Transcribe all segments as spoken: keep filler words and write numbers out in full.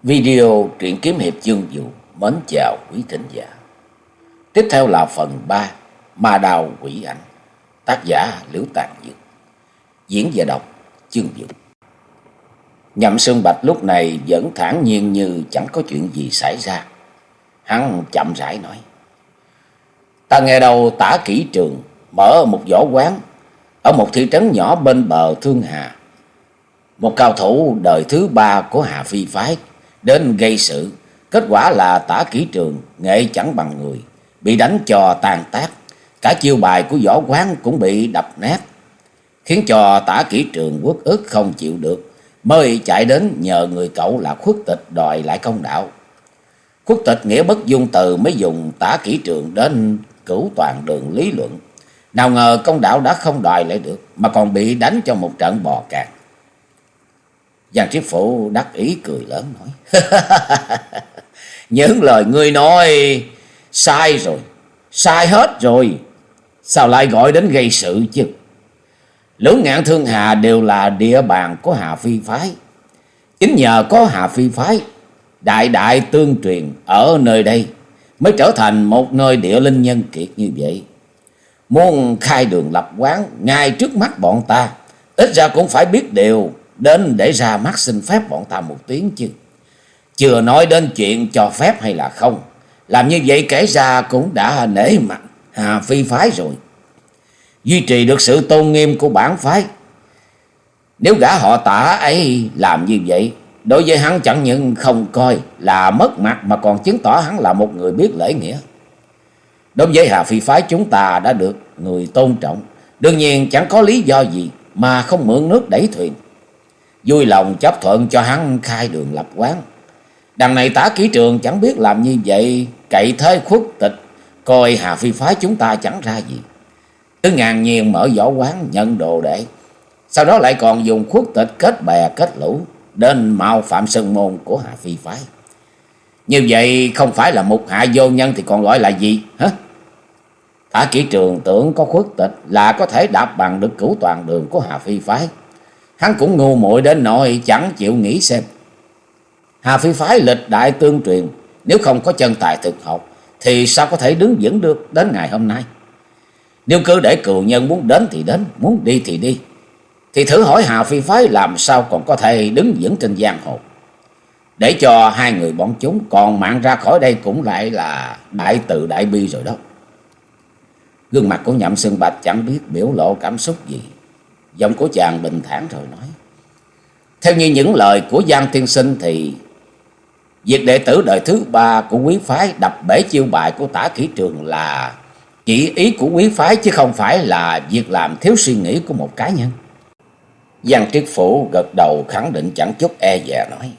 Video truyện kiếm hiệp chương vụ mến chào quý thính giả. Tiếp theo là phần ba Ma Đao Quỷ Ảnh, tác giả Liễu Tàn Dược, diễn và đọc chương vụ. Nhậm Sương Bạch lúc này vẫn thản nhiên như chẳng có chuyện gì xảy ra. Hắn chậm rãi nói: "Ta nghe đâu Tả Kỷ Trường mở một võ quán ở một thị trấn nhỏ bên bờ Thương Hà. Một cao thủ đời thứ ba của Hà Phi phái đến gây sự, kết quả là Tả Kỷ Trường nghệ chẳng bằng người, bị đánh cho tàn tác, cả chiêu bài của võ quán cũng bị đập nát, khiến cho Tả Kỷ Trường uất ức không chịu được, mới chạy đến nhờ người cậu là Khuất Tịch đòi lại công đạo. Khuất Tịch nghĩa bất dung từ mới dùng Tả Kỷ Trường đến Cửu Toàn Đường lý luận. Nào ngờ công đạo đã không đòi lại được, mà còn bị đánh cho một trận bò cạp." Giang Triết Phổ đắc ý cười lớn nói: "Những lời ngươi nói sai rồi, sai hết rồi. Sao lại gọi đến gây sự chứ? Lưỡng Ngạn Thương Hà đều là địa bàn của Hà Phi phái. Chính nhờ có Hà Phi phái đại đại tương truyền ở nơi đây mới trở thành một nơi địa linh nhân kiệt như vậy. Muốn khai đường lập quán ngay trước mắt bọn ta, ít ra cũng phải biết điều đến để ra mắt xin phép bọn ta một tiếng chứ. Chưa nói đến chuyện cho phép hay là không, làm như vậy kể ra cũng đã nể mặt Hà Phi phái rồi, duy trì được sự tôn nghiêm của bản phái. Nếu gã họ Tả ấy làm như vậy, đối với hắn chẳng những không coi là mất mặt, mà còn chứng tỏ hắn là một người biết lễ nghĩa. Đối với Hà Phi phái chúng ta đã được người tôn trọng, đương nhiên chẳng có lý do gì mà không mượn nước đẩy thuyền, vui lòng chấp thuận cho hắn khai đường lập quán. Đằng này Tả Kỷ Trường chẳng biết làm như vậy, cậy thế Khuất Tịch coi Hà Phi phái chúng ta chẳng ra gì, cứ ngàn nhiên mở võ quán nhận đồ đệ, sau đó lại còn dùng Khuất Tịch kết bè kết lũ đến mạo phạm sơn môn của Hà Phi phái. Như vậy không phải là mục hạ vô nhân thì còn gọi là gì hả? Tả Kỷ Trường tưởng có Khuất Tịch là có thể đạp bằng được Cửu Toàn Đường của Hà Phi phái. Hắn cũng ngu muội đến nỗi chẳng chịu nghĩ xem. Hà Phi phái lịch đại tương truyền, nếu không có chân tài thực học thì sao có thể đứng vững được đến ngày hôm nay. Nếu cứ để cừu nhân muốn đến thì đến, muốn đi thì đi, thì thử hỏi Hà Phi phái làm sao còn có thể đứng vững trên giang hồ. Để cho hai người bọn chúng còn mạng ra khỏi đây cũng lại là đại từ đại bi rồi đó. Gương mặt của Nhậm Sương Bạch chẳng biết biểu lộ cảm xúc gì. Giọng của chàng bình thản rồi nói: "Theo như những lời của Giang tiên sinh thì việc đệ tử đời thứ ba của quý phái đập bể chiêu bài của Tả Kỷ Trường là chỉ ý của quý phái, chứ không phải là việc làm thiếu suy nghĩ của một cá nhân." Giang Triết Phổ gật đầu khẳng định chẳng chút e dè nói: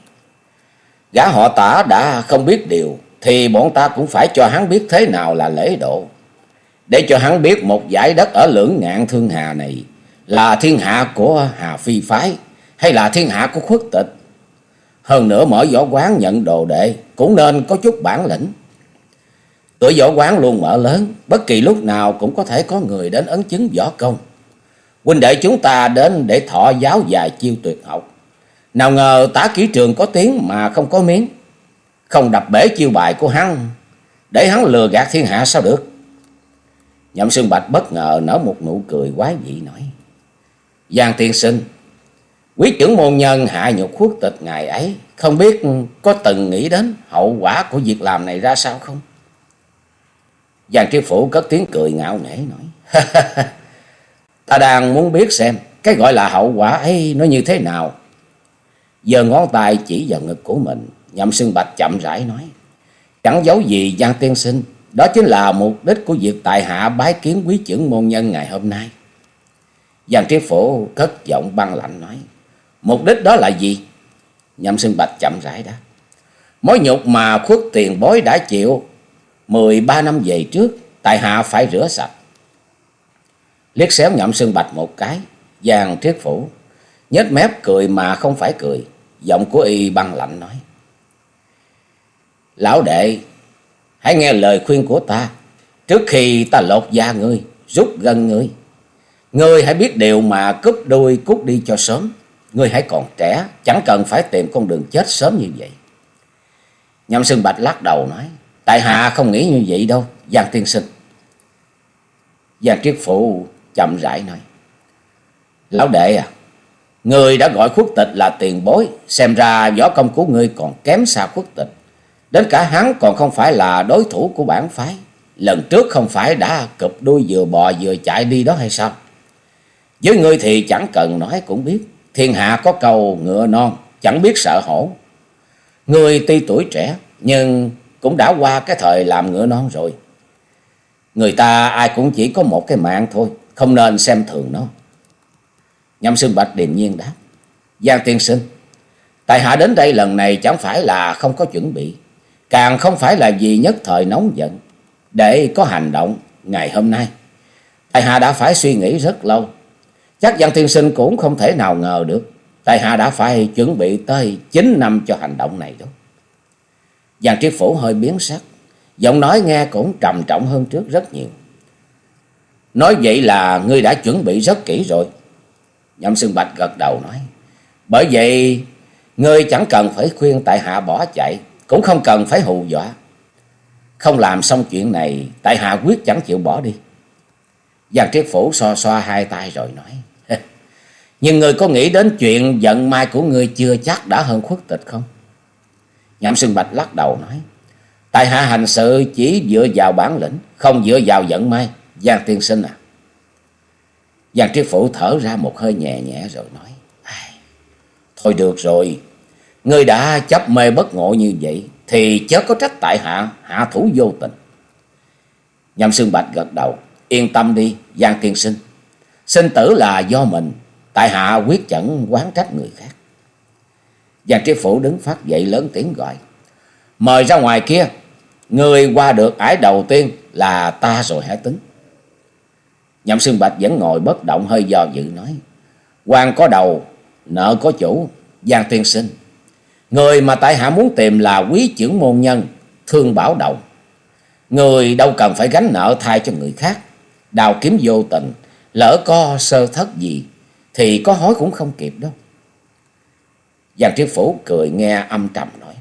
"Gã họ Tả đã không biết điều thì bọn ta cũng phải cho hắn biết thế nào là lễ độ, để cho hắn biết một dải đất ở Lưỡng Ngạn Thương Hà này là thiên hạ của Hà Phi phái hay là thiên hạ của Khuất Tịch. Hơn nữa mở võ quán nhận đồ đệ cũng nên có chút bản lĩnh. Cửa võ quán luôn mở lớn, bất kỳ lúc nào cũng có thể có người đến ấn chứng võ công. Huynh đệ chúng ta đến để thọ giáo vài chiêu tuyệt học, nào ngờ Tả Kỷ Trường có tiếng mà không có miếng, không đập bể chiêu bài của hắn để hắn lừa gạt thiên hạ sao được?" Nhậm Sương Bạch bất ngờ nở một nụ cười quái dị nói: "Giang tiên sinh, quý trưởng môn nhân hạ nhục Khuất Tịch ngày ấy, không biết có từng nghĩ đến hậu quả của việc làm này ra sao không?" Giang Triết Phổ cất tiếng cười ngạo nghễ nói: "Ta đang muốn biết xem cái gọi là hậu quả ấy nó như thế nào." Giờ ngón tay chỉ vào ngực của mình, Nhậm Sương Bạch chậm rãi nói: "Chẳng giấu gì Giang tiên sinh, đó chính là mục đích của việc tại hạ bái kiến quý trưởng môn nhân ngày hôm nay." Giang Triết Phổ cất giọng băng lạnh nói: "Mục đích đó là gì?" Nhậm Sương Bạch chậm rãi đáp: "Mối nhục mà Khuất tiền bối đã chịu mười ba năm về trước, tại hạ phải rửa sạch." Liếc xéo Nhậm Sương Bạch một cái, Giang Triết Phổ nhếch mép cười mà không phải cười, giọng của y băng lạnh nói: "Lão đệ, hãy nghe lời khuyên của ta. Trước khi ta lột da ngươi, rút gân ngươi, ngươi hãy biết điều mà cúp đuôi cút đi cho sớm. Ngươi hãy còn trẻ, chẳng cần phải tìm con đường chết sớm như vậy. Nhậm Sương Bạch lắc đầu nói: tại hạ không nghĩ như vậy đâu, Giang tiên sinh. Giang Triết Phụ chậm rãi nói: lão đệ à, ngươi đã gọi Khuất Tịch là tiền bối, xem ra võ công của ngươi còn kém xa Khuất Tịch. Đến cả hắn còn không phải là đối thủ của bản phái. Lần trước không phải đã cụp đuôi vừa bò vừa chạy đi đó hay sao? Với ngươi thì chẳng cần nói cũng biết, thiên hạ có câu ngựa non chẳng biết sợ hổ. Ngươi tuy tuổi trẻ nhưng cũng đã qua cái thời làm ngựa non rồi. Người ta ai cũng chỉ có một cái mạng thôi, không nên xem thường nó. Nhậm Sương Bạch điềm nhiên đáp: Giang tiên sinh, tại hạ đến đây lần này chẳng phải là không có chuẩn bị, càng không phải là vì nhất thời nóng giận. Để có hành động ngày hôm nay, tại hạ đã phải suy nghĩ rất lâu. Chắc Giang tiên sinh cũng không thể nào ngờ được, tại hạ đã phải chuẩn bị tới chín năm cho hành động này đó. Giang Triết Phủ hơi biến sắc, giọng nói nghe cũng trầm trọng hơn trước rất nhiều. Nói vậy là ngươi đã chuẩn bị rất kỹ rồi. Nhậm Sương Bạch gật đầu nói: bởi vậy ngươi chẳng cần phải khuyên tại hạ bỏ chạy, cũng không cần phải hù dọa. Không làm xong chuyện này, tại hạ quyết chẳng chịu bỏ đi. Giang Triết Phủ xoa xoa hai tay rồi nói: nhưng ngươi có nghĩ đến chuyện vận may của ngươi chưa chắc đã hơn Khuất Tịch không? Nhậm Sương Bạch lắc đầu nói: tại hạ hành sự chỉ dựa vào bản lĩnh, không dựa vào vận may, Giang tiên sinh à. Giang Triết Phủ thở ra một hơi nhẹ nhẹ rồi nói: thôi được rồi, ngươi đã chấp mê bất ngộ như vậy thì chớ có trách tại hạ hạ thủ vô tình. Nhậm Sương Bạch gật đầu: yên tâm đi Giang tiên sinh, sinh tử là do mình, tại hạ quyết chẳng oán trách người khác. Giang Triết Phủ đứng phát dậy lớn tiếng gọi: mời ra ngoài kia, người qua được ải đầu tiên là ta rồi hãy tính. Nhậm Sương Bạch vẫn ngồi bất động, hơi do dự nói: quan có đầu, nợ có chủ, Giang tiên sinh, người mà tại hạ muốn tìm là Quý Chưởng môn nhân Thương Bảo Đầu. Người đâu cần phải gánh nợ thay cho người khác, đào kiếm vô tình, lỡ có sơ thất gì thì có hối cũng không kịp đâu. Giang Triết Phủ cười nghe âm trầm nói: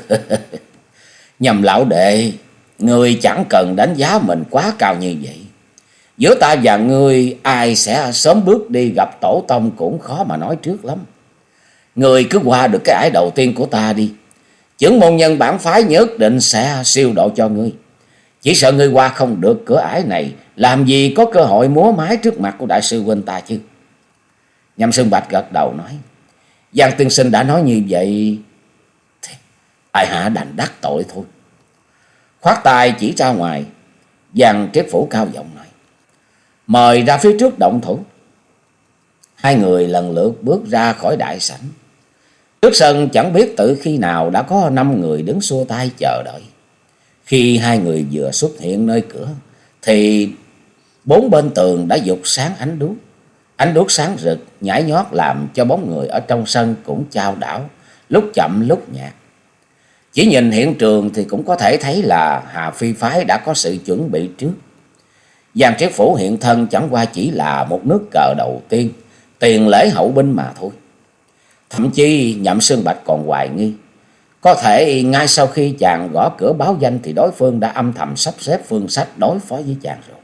nhầm lão đệ, người chẳng cần đánh giá mình quá cao như vậy. Giữa ta và ngươi ai sẽ sớm bước đi gặp tổ tông cũng khó mà nói trước lắm. Người cứ qua được cái ải đầu tiên của ta đi, chưởng môn nhân bản phái nhất định sẽ siêu độ cho ngươi. Chỉ sợ ngươi qua không được cửa ải này, làm gì có cơ hội múa mái trước mặt của đại sư huynh ta chứ. Nhậm Sương Bạch gật đầu nói: Giang tiên sinh đã nói như vậy thì tại hạ đành đắc tội thôi. Khoát tay chỉ ra ngoài, Giang Triết Phủ cao giọng nói: mời ra phía trước động thủ. Hai người lần lượt bước ra khỏi đại sảnh. Trước sân chẳng biết từ khi nào đã có năm người đứng xua tay chờ đợi. Khi hai người vừa xuất hiện nơi cửa thì bốn bên tường đã dục sáng ánh đuốc. Ánh đuốc sáng rực nhảy nhót làm cho bóng người ở trong sân cũng chao đảo, lúc chậm lúc nhạt. Chỉ nhìn hiện trường thì cũng có thể thấy là Hà Phi phái đã có sự chuẩn bị trước. Giang Triết Phủ hiện thân chẳng qua chỉ là một nước cờ đầu tiên, tiền lễ hậu binh mà thôi. Thậm chí Nhậm Sương Bạch còn hoài nghi, có thể ngay sau khi chàng gõ cửa báo danh thì đối phương đã âm thầm sắp xếp phương sách đối phó với chàng rồi.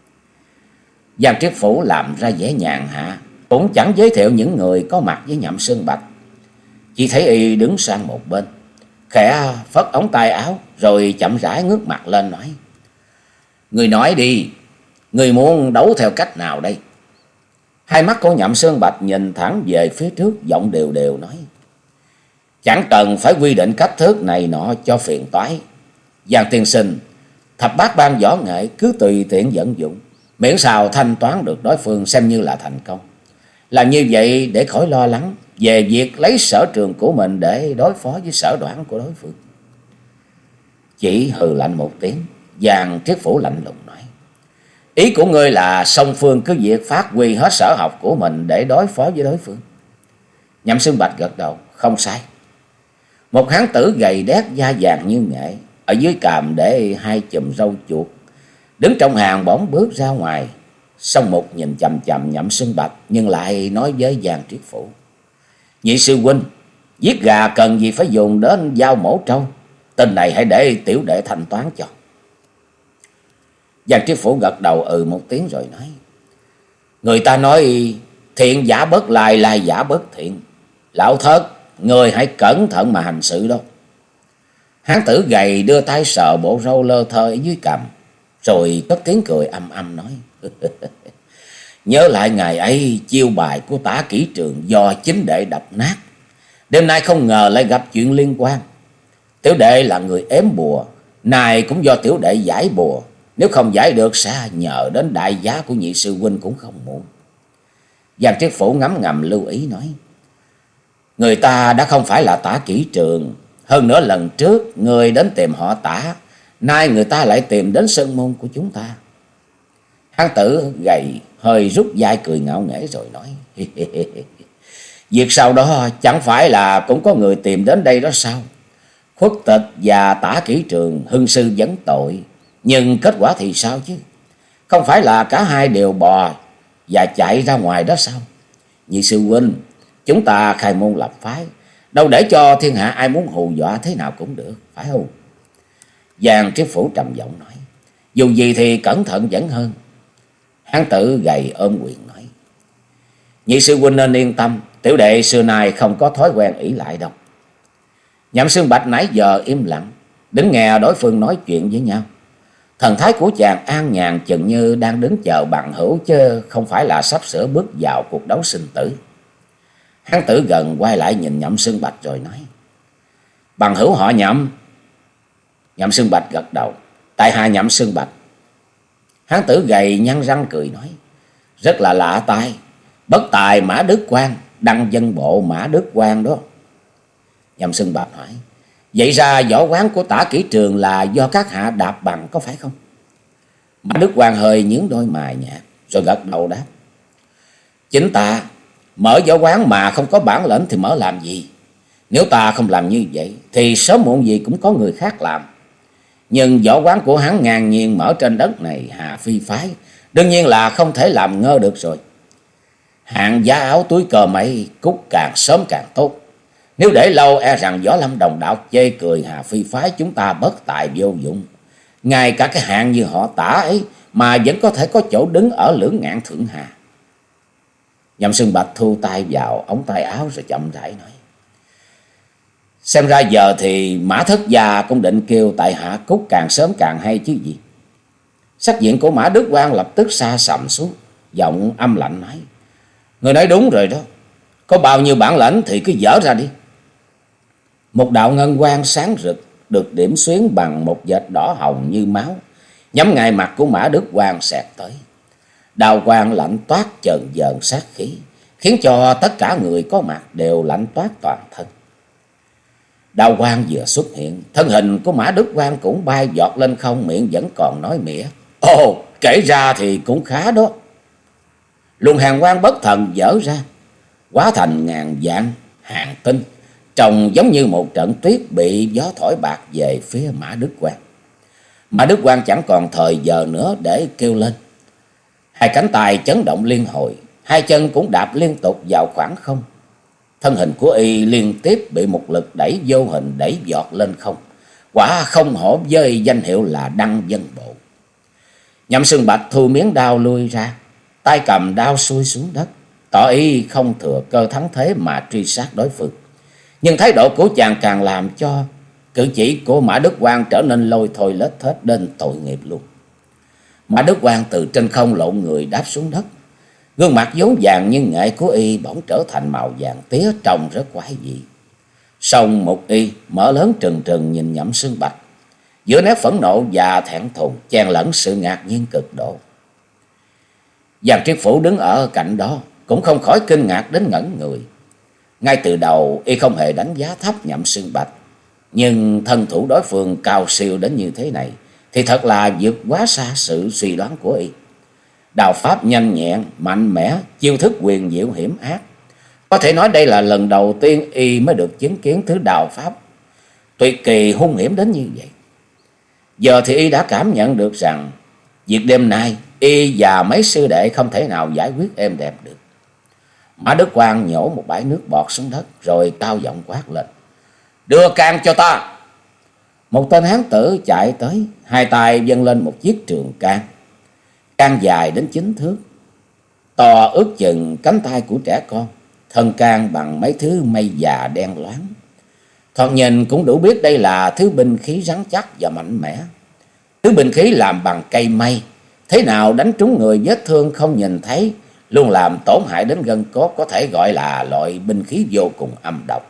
Giang Triết Phủ làm ra vẻ nhàn hạ, cũng chẳng giới thiệu những người có mặt với Nhậm Sương Bạch. Chỉ thấy y đứng sang một bên, khẽ phất ống tay áo rồi chậm rãi ngước mặt lên nói: người nói đi, người muốn đấu theo cách nào đây? Hai mắt của Nhậm Sương Bạch nhìn thẳng về phía trước, giọng đều đều nói: chẳng cần phải quy định cách thức này nọ cho phiền toái. Giang tiên sinh, thập bát ban võ nghệ cứ tùy tiện vận dụng, miễn sao thanh toán được đối phương xem như là thành công. Làm như vậy để khỏi lo lắng về việc lấy sở trường của mình để đối phó với sở đoản của đối phương. Chỉ hừ lạnh một tiếng, Giang Triết Phủ lạnh lùng nói: ý của ngươi là song phương cứ việc phát huy hết sở học của mình để đối phó với đối phương. Nhậm Sương Bạch gật đầu: không sai. Một hán tử gầy đét da vàng như nghệ, ở dưới cằm để hai chùm râu chuột, đứng trong hàng bỗng bước ra ngoài. Song Mục nhìn chằm chằm Nhậm Sương Bạch, nhưng lại nói với Giang Triết Phủ: nhị sư huynh, giết gà cần gì phải dùng đến dao mổ trâu. Tên này hãy để tiểu đệ thanh toán cho. Giang Triết Phủ gật đầu ừ một tiếng rồi nói: Người ta nói thiện giả bất lai, lai giả bất thiện. Lão Thất, người hãy cẩn thận mà hành sự đó. Hán tử gầy đưa tay sờ bộ râu lơ thơ ở dưới cằm, rồi cất tiếng cười âm âm nói: Nhớ lại ngày ấy, chiêu bài của Tả Kỷ Trường do chính đệ đập nát. Đêm nay không ngờ lại gặp chuyện liên quan. Tiểu đệ là người ém bùa, nay cũng do tiểu đệ giải bùa. Nếu không giải được sẽ nhờ đến đại giá của nhị sư huynh cũng không muộn. Giang Triết Phủ ngấm ngầm lưu ý nói: Người ta đã không phải là Tả Kỷ Trường. Hơn nữa lần trước người đến tìm họ Tả, nay người ta lại tìm đến sơn môn của chúng ta. Hán tử gầy hơi rút vai cười ngạo nghễ rồi nói: Việc sau đó chẳng phải là cũng có người tìm đến đây đó sao? Khuất Tịch và Tả Kỷ Trường hưng sư vấn tội, nhưng kết quả thì sao chứ? Không phải là cả hai đều bò và chạy ra ngoài đó sao? Nhị sư huynh, chúng ta khai môn lập phái, đâu để cho thiên hạ ai muốn hù dọa thế nào cũng được, phải không? Giang Triết Phủ trầm giọng nói: Dù gì thì cẩn thận vẫn hơn. Hán tử gầy ôm quyền nói: Nhị sư huynh nên yên tâm, tiểu đệ xưa nay không có thói quen ỷ lại đâu. Nhậm Xương Bạch nãy giờ im lặng, đứng nghe đối phương nói chuyện với nhau. Thần thái của chàng an nhàn, chừng như đang đứng chờ bằng hữu, chứ không phải là sắp sửa bước vào cuộc đấu sinh tử. Hán tử gần quay lại nhìn Nhậm Xương Bạch rồi nói: Bằng hữu họ Nhậm? Nhậm Xương Bạch gật đầu: Tại hạ Nhậm Xương Bạch. Hán tử gầy nhăn răng cười nói: Rất là lạ tai, bất tài Mã Đức Quang, đăng dân bộ Mã Đức Quang đó. Nhậm Xương Bạch hỏi: Vậy ra võ quán của Tả Kỷ Trường là do các hạ đạp bằng có phải không? Mã Đức Quang hơi nhướng đôi mày nhạt rồi gật đầu đáp: Chính ta mở võ quán mà không có bản lĩnh thì mở làm gì? Nếu ta không làm như vậy thì sớm muộn gì cũng có người khác làm. Nhưng võ quán của hắn ngang nhiên mở trên đất này Hà Phi phái, đương nhiên là không thể làm ngơ được rồi. Hạng giá áo túi cơm ấy cút càng sớm càng tốt. Nếu để lâu e rằng Võ Lâm đồng đạo chê cười Hà Phi phái chúng ta bất tài vô dụng. Ngay cả cái hạng như họ Tả ấy mà vẫn có thể có chỗ đứng ở lưỡng ngạn thượng hà. Nhậm Xương Bạch thu tay vào ống tay áo rồi chậm rãi nói: Xem ra giờ thì Mã Thất Gia cũng định kêu tại hạ cút càng sớm càng hay chứ gì. Sắc diện của Mã Đức Quang lập tức sa sầm xuống, giọng âm lạnh nói: Người nói đúng rồi đó, có bao nhiêu bản lãnh thì cứ dở ra đi. Một đạo ngân quang sáng rực được điểm xuyến bằng một vệt đỏ hồng như máu, nhắm ngay mặt của Mã Đức Quang xẹt tới. Đào quang lạnh toát chờn dờn sát khí, khiến cho tất cả người có mặt đều lạnh toát toàn thân. Đào quang vừa xuất hiện, thân hình của Mã Đức Quang cũng bay giọt lên không, miệng vẫn còn nói mỉa: Ồ, kể ra thì cũng khá đó. Luồng hàn quang bất thần dở ra, hóa thành ngàn vạn hàng tinh, trông giống như một trận tuyết bị gió thổi bạc về phía Mã Đức Quang. Mã Đức Quang chẳng còn thời giờ nữa để kêu lên. Hai cánh tay chấn động liên hồi, hai chân cũng đạp liên tục vào khoảng không. Thân hình của y liên tiếp bị một lực đẩy vô hình đẩy giọt lên không, quả không hổ với danh hiệu là Đăng Dân Bộ. Nhậm Xương Bạch thu miếng đao lui ra, tay cầm đao xuôi xuống đất, tỏ ý không thừa cơ thắng thế mà truy sát đối phương. Nhưng thái độ của chàng càng làm cho cử chỉ của Mã Đức Quang trở nên lôi thôi lết thết đến tội nghiệp luôn. Mã Đức Quang từ trên không lộn người đáp xuống đất, gương mặt vốn vàng nhưng nghệ của y bỗng trở thành màu vàng tía, trông rất quái dị. Song một y mở lớn trừng trừng nhìn Nhậm Xương Bạch, giữa nét phẫn nộ và thẹn thùng chen lẫn sự ngạc nhiên cực độ. Giang Triết Phủ đứng ở cạnh đó cũng không khỏi kinh ngạc đến ngẩn người. Ngay từ đầu y không hề đánh giá thấp Nhậm Xương Bạch, nhưng thân thủ đối phương cao siêu đến như thế này thì thật là vượt quá xa sự suy đoán của y. Đao pháp nhanh nhẹn, mạnh mẽ, chiêu thức quyền diệu hiểm ác. Có thể nói đây là lần đầu tiên y mới được chứng kiến thứ đao pháp tuyệt kỳ hung hiểm đến như vậy. Giờ thì y đã cảm nhận được rằng việc đêm nay y và mấy sư đệ không thể nào giải quyết êm đẹp được. Mã Đức Quang nhổ một bãi nước bọt xuống đất rồi cao giọng quát lên: Đưa can cho ta! Một tên hán tử chạy tới, hai tay dâng lên một chiếc trường can. Can dài đến chín thước, to ước chừng cánh tay của trẻ con. Thân can bằng mấy thứ mây già đen loáng. Thoạt nhìn cũng đủ biết đây là thứ binh khí rắn chắc và mạnh mẽ. Thứ binh khí làm bằng cây mây, thế nào đánh trúng người vết thương không nhìn thấy, luôn làm tổn hại đến gân cốt, có thể gọi là loại binh khí vô cùng âm độc.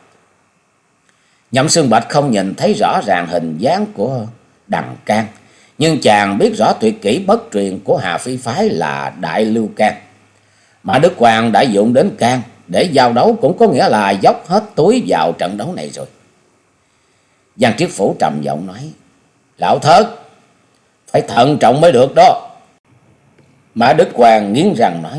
Nhậm Xương Bạch không nhìn thấy rõ ràng hình dáng của đằng can, nhưng chàng biết rõ tuyệt kỹ bất truyền của Hà Phi phái là Đại Lưu Can. Mã Đức Quang đã dụng đến can để giao đấu, cũng có nghĩa là dốc hết túi vào trận đấu này rồi. Giang Triết Phủ trầm giọng nói: Lão Thất, phải thận trọng mới được đó. Mã Đức Quang nghiến răng nói: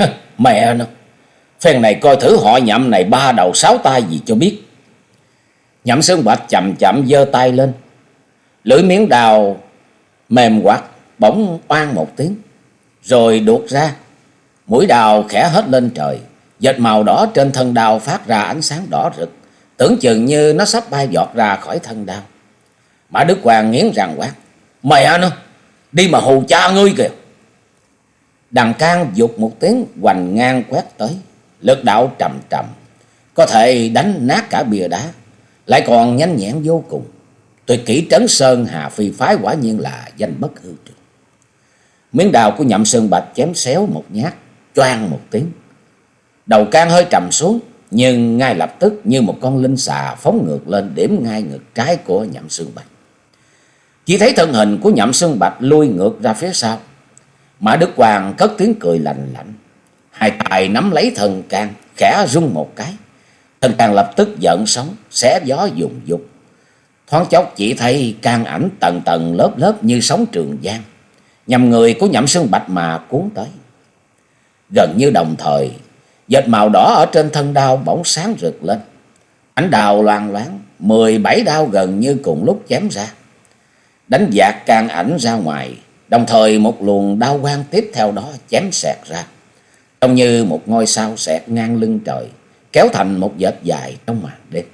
Mẹ nó, phen này coi thử họ Nhậm này ba đầu sáu tay gì cho biết. Nhậm Xương Bạch chậm chậm giơ tay lên, lưỡi miếng đào mềm quặt bỗng oang một tiếng, rồi đuột ra. Mũi đào khẽ hất lên trời, vệt màu đỏ trên thân đao phát ra ánh sáng đỏ rực, tưởng chừng như nó sắp bay vọt ra khỏi thân đao. Mã Đức Quang nghiến răng quát: Mẹ nó, đi mà hù cha ngươi kìa. Đằng can giục một tiếng hoành ngang quét tới, lực đạo trầm trầm, có thể đánh nát cả bìa đá, lại còn nhanh nhẹn vô cùng. Tuyệt kỹ Trấn Sơn Hà Phi phái quả nhiên là danh bất hư truyền. Miếng đào của Nhậm Xương Bạch chém xéo một nhát, choang một tiếng. Đầu can hơi trầm xuống, nhưng ngay lập tức như một con linh xà phóng ngược lên, điểm ngay ngực trái của Nhậm Xương Bạch. Chỉ thấy thân hình của Nhậm Xương Bạch lui ngược ra phía sau. Mã Đức Quang cất tiếng cười lạnh lạnh, hai tay nắm lấy thân can, khẽ rung một cái. Thân can lập tức giận sóng, xé gió dùng dục. Thoáng chốc chỉ thấy can ảnh tầng tầng lớp lớp như sóng Trường Giang, nhằm người của Nhậm Xương Bạch mà cuốn tới. Gần như đồng thời, vệt màu đỏ ở trên thân đao bỗng sáng rực lên. Ánh đao loang loáng, mười bảy đao gần như cùng lúc chém ra, đánh dạt can ảnh ra ngoài. Đồng thời một luồng đao quang tiếp theo đó chém xẹt ra, trông như một ngôi sao xẹt ngang lưng trời, kéo thành một vệt dài trong màn đêm.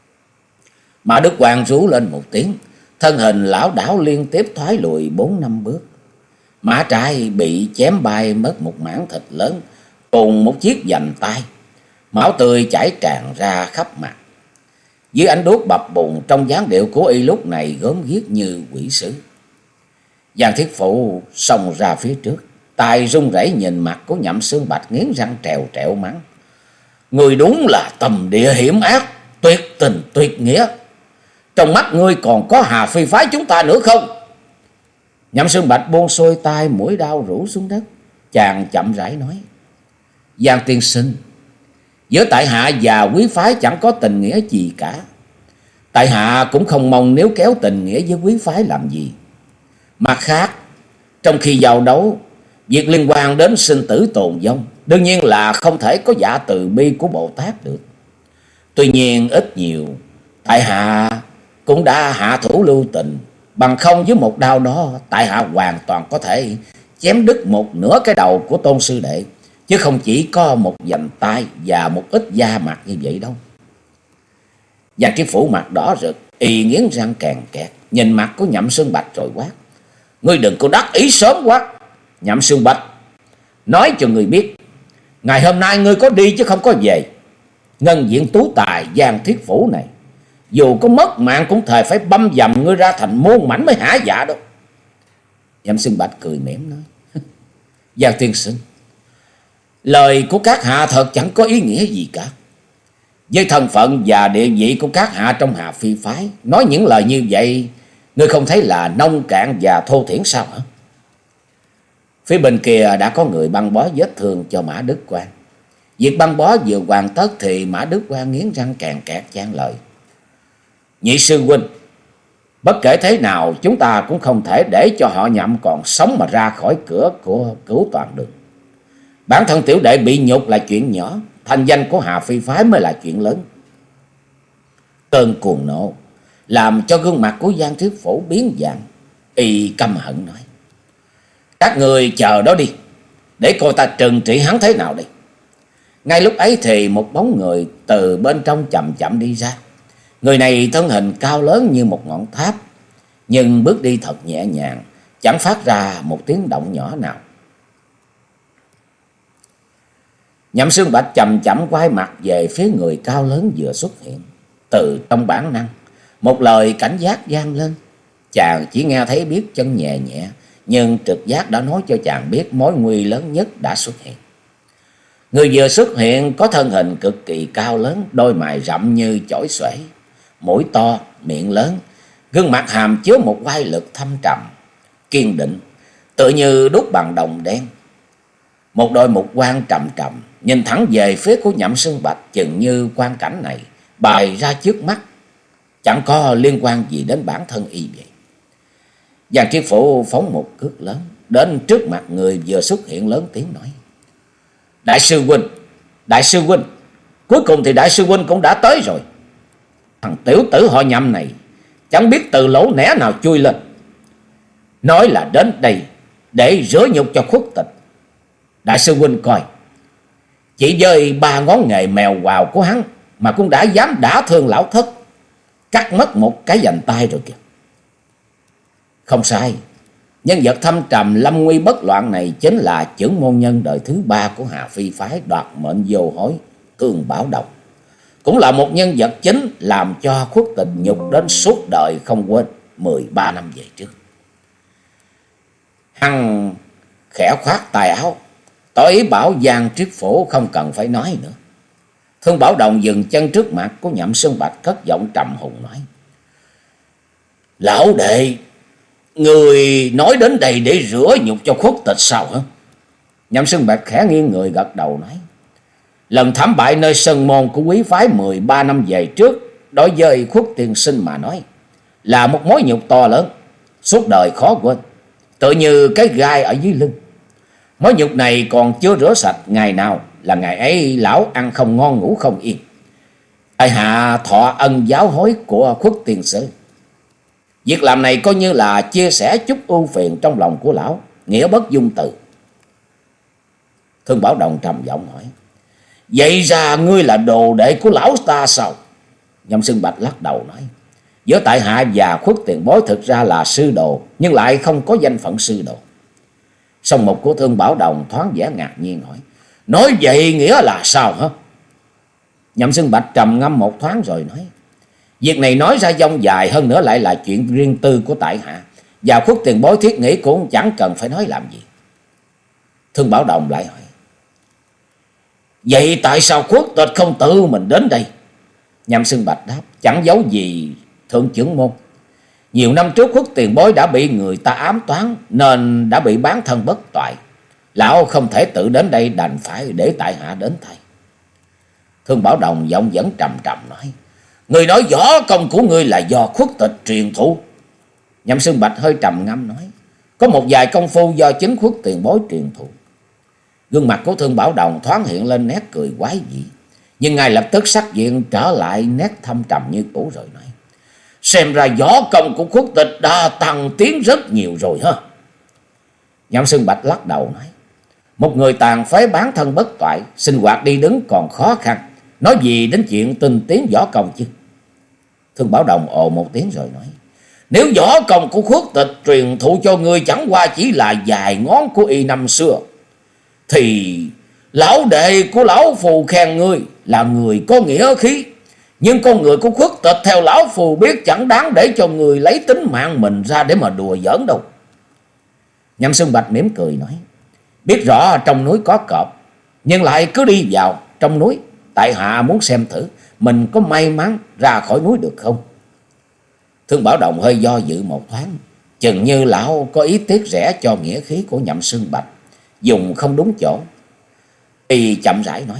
Mã Đức Quang rú lên một tiếng, thân hình lão đảo liên tiếp thoái lùi bốn năm bước. Mã trái bị chém bay mất một mảng thịt lớn cùng một chiếc vành tay, máu tươi chảy tràn ra khắp mặt. Dưới ánh đuốc bập bùng, trong dáng điệu của y lúc này gớm ghiếc như quỷ sứ. Giang Thiết Phụ xông ra phía trước, tay run rẩy nhìn mặt của Nhậm Xương Bạch, nghiến răng trèo trẹo mắng: Ngươi đúng là tầm địa hiểm ác, tuyệt tình tuyệt nghĩa. Trong mắt ngươi còn có Hà Phi phái chúng ta nữa không? Nhậm Xương Bạch buông xuôi tay, mũi đao rũ xuống đất. Chàng chậm rãi nói: Giang tiên sinh, giữa tại hạ và quý phái chẳng có tình nghĩa gì cả. Tại hạ cũng không mong nếu kéo tình nghĩa với quý phái làm gì. Mặt khác, trong khi giao đấu, việc liên quan đến sinh tử tồn vong, đương nhiên là không thể có dạ từ bi của Bồ Tát được. Tuy nhiên ít nhiều, tại hạ cũng đã hạ thủ lưu tình, bằng không với một đao đó, tại hạ hoàn toàn có thể chém đứt một nửa cái đầu của tôn sư đệ, chứ không chỉ có một vành tay và một ít da mặt như vậy đâu. Giang Triết Phủ mặt đỏ rực, y nghiến răng kèn kẹt, nhìn mặt của Nhậm Xương Bạch rồi quát: Ngươi đừng có đắc ý sớm quá. Nhậm Xương Bạch, nói cho ngươi biết, ngày hôm nay ngươi có đi chứ không có về. Ngân viện tú tài Giang Thiết Phủ này, dù có mất mạng cũng thề phải băm dầm ngươi ra thành muôn mảnh mới hả dạ đâu. Nhậm Xương Bạch cười mỉm nói: Giang tiên sinh, lời của các hạ thật chẳng có ý nghĩa gì cả. Với thân phận và địa vị của các hạ trong Hà Phi phái, nói những lời như vậy, ngươi không thấy là nông cạn và thô thiển sao hả? Phía bên kia đã có người băng bó vết thương cho Mã Đức Quang. Việc băng bó vừa hoàn tất thì Mã Đức Quang nghiến răng kèn kẹt chan lời: Nhị sư huynh, bất kể thế nào chúng ta cũng không thể để cho họ Nhậm còn sống mà ra khỏi cửa của Cửu Toàn Đường. Bản thân tiểu đệ bị nhục là chuyện nhỏ, thành danh của Hà Phi phái mới là chuyện lớn. Cơn cuồng nộ làm cho gương mặt của Giang Thiết Phủ biến dạng, y căm hận nói: Các người chờ đó đi, để coi ta trừng trị hắn thế nào đây. Ngay lúc ấy thì một bóng người từ bên trong chậm chậm đi ra. Người này thân hình cao lớn như một ngọn tháp, nhưng bước đi thật nhẹ nhàng, chẳng phát ra một tiếng động nhỏ nào. Nhậm Xương Bạch chậm chậm quay mặt về phía người cao lớn vừa xuất hiện. Từ trong bản năng, một lời cảnh giác vang lên. Chàng chỉ nghe thấy biết chân nhẹ nhẹ, nhưng trực giác đã nói cho chàng biết mối nguy lớn nhất đã xuất hiện. Người vừa xuất hiện có thân hình cực kỳ cao lớn, đôi mày rậm như chổi xuể, mũi to, miệng lớn, gương mặt hàm chứa một oai lực thâm trầm, kiên định, tựa như đúc bằng đồng đen. Một đôi mục quan trầm trầm nhìn thẳng về phía của Nhậm Xương Bạch, chừng như quan cảnh này bày ra trước mắt chẳng có liên quan gì đến bản thân y vậy. Giang Triết Phổ phóng một cước lớn đến trước mặt người vừa xuất hiện, lớn tiếng nói: Đại sư huynh, đại sư huynh, cuối cùng thì đại sư huynh cũng đã tới rồi. Thằng tiểu tử họ Nhậm này chẳng biết từ lỗ nẻ nào chui lên, nói là đến đây để rửa nhục cho Khuất Tịch. Đại sư huynh coi, chỉ với ba ngón nghề mèo quào của hắn mà cũng đã dám đả thương lão thất, cắt mất một cái vành tay rồi kìa. Không sai, nhân vật thâm trầm lâm nguy bất loạn này chính là chưởng môn nhân đời thứ ba của Hà Phi phái đoạt mệnh vô hối, Cương Bảo Đồng. Cũng là một nhân vật chính làm cho Khuất Tịch nhục đến suốt đời không quên mười ba năm về trước. Hắn khẽ khoát tay áo, tỏ ý bảo Giang Triết Phổ không cần phải nói nữa. Thương Bảo Đồng dừng chân trước mặt của Nhậm Xương Bạch, cất giọng trầm hùng nói: Lão đệ, người nói đến đây để rửa nhục cho Khuất Tịch sao hả? Nhậm Xương Bạch khẽ nghiêng người gật đầu nói: Lần thảm bại nơi sân môn của quý phái mười ba năm về trước, đối với Khuất tiên sinh mà nói là một mối nhục to lớn, suốt đời khó quên, tựa như cái gai ở dưới lưng. Mối nhục này còn chưa rửa sạch, ngày nào là ngày ấy lão ăn không ngon ngủ không yên. Tại hạ thọ ân giáo hối của Khuất tiên sư. Việc làm này coi như là chia sẻ chút ưu phiền trong lòng của lão, nghĩa bất dung từ. Thương Bảo Đồng trầm giọng hỏi: Vậy ra ngươi là đồ đệ của lão ta sao? Nhậm Xương Bạch lắc đầu nói: Giữa tại hạ và Khuất tiền bối thực ra là sư đồ, nhưng lại không có danh phận sư đồ. Song mục của Thương Bảo Đồng thoáng vẻ ngạc nhiên hỏi: Nói vậy nghĩa là sao hả? Nhậm Xương Bạch trầm ngâm một thoáng rồi nói: Việc này nói ra dông dài, hơn nữa lại là chuyện riêng tư của tại hạ, và Khuất tiền bối thiết nghĩ cũng chẳng cần phải nói làm gì. Thương Bảo Đồng lại hỏi: Vậy tại sao Khuất Tịch không tự mình đến đây? Nhậm Xương Bạch đáp: Chẳng giấu gì thượng trưởng môn, nhiều năm trước Khuất tiền bối đã bị người ta ám toán, nên đã bị bán thân bất toại. Lão không thể tự đến đây, đành phải để tại hạ đến thay. Thương Bảo Đồng giọng vẫn trầm trầm nói: Người nói võ công của ngươi là do Khuất Tịch truyền thụ. Nhậm Xương Bạch hơi trầm ngâm nói: Có một vài công phu do chính Khuất tiền bối truyền thụ. Gương mặt của Thương Bảo Đồng thoáng hiện lên nét cười quái dị, nhưng ngay lập tức sắc diện trở lại nét thâm trầm như cũ rồi nói: Xem ra võ công của Khuất Tịch đã tăng tiến rất nhiều rồi ha. Nhậm Xương Bạch lắc đầu nói: Một người tàn phế bán thân bất toại, sinh hoạt đi đứng còn khó khăn, nói gì đến chuyện tinh tiến võ công chứ? Thương Bảo Đồng ồ một tiếng rồi nói: Nếu võ công của Khuất Tịch truyền thụ cho ngươi chẳng qua chỉ là vài ngón của y năm xưa, thì lão đệ của lão phù khen ngươi là người có nghĩa khí, nhưng con người của Khuất Tịch theo lão phù biết chẳng đáng để cho người lấy tính mạng mình ra để mà đùa giỡn đâu. Nhậm Xương Bạch mỉm cười nói: Biết rõ trong núi có cọp, nhưng lại cứ đi vào trong núi. Tại hạ muốn xem thử mình có may mắn ra khỏi núi được không. Thương Bảo Đồng hơi do dự một thoáng, chừng như lão có ý tiếc rẻ cho nghĩa khí của Nhậm Xương Bạch dùng không đúng chỗ. Y chậm rãi nói: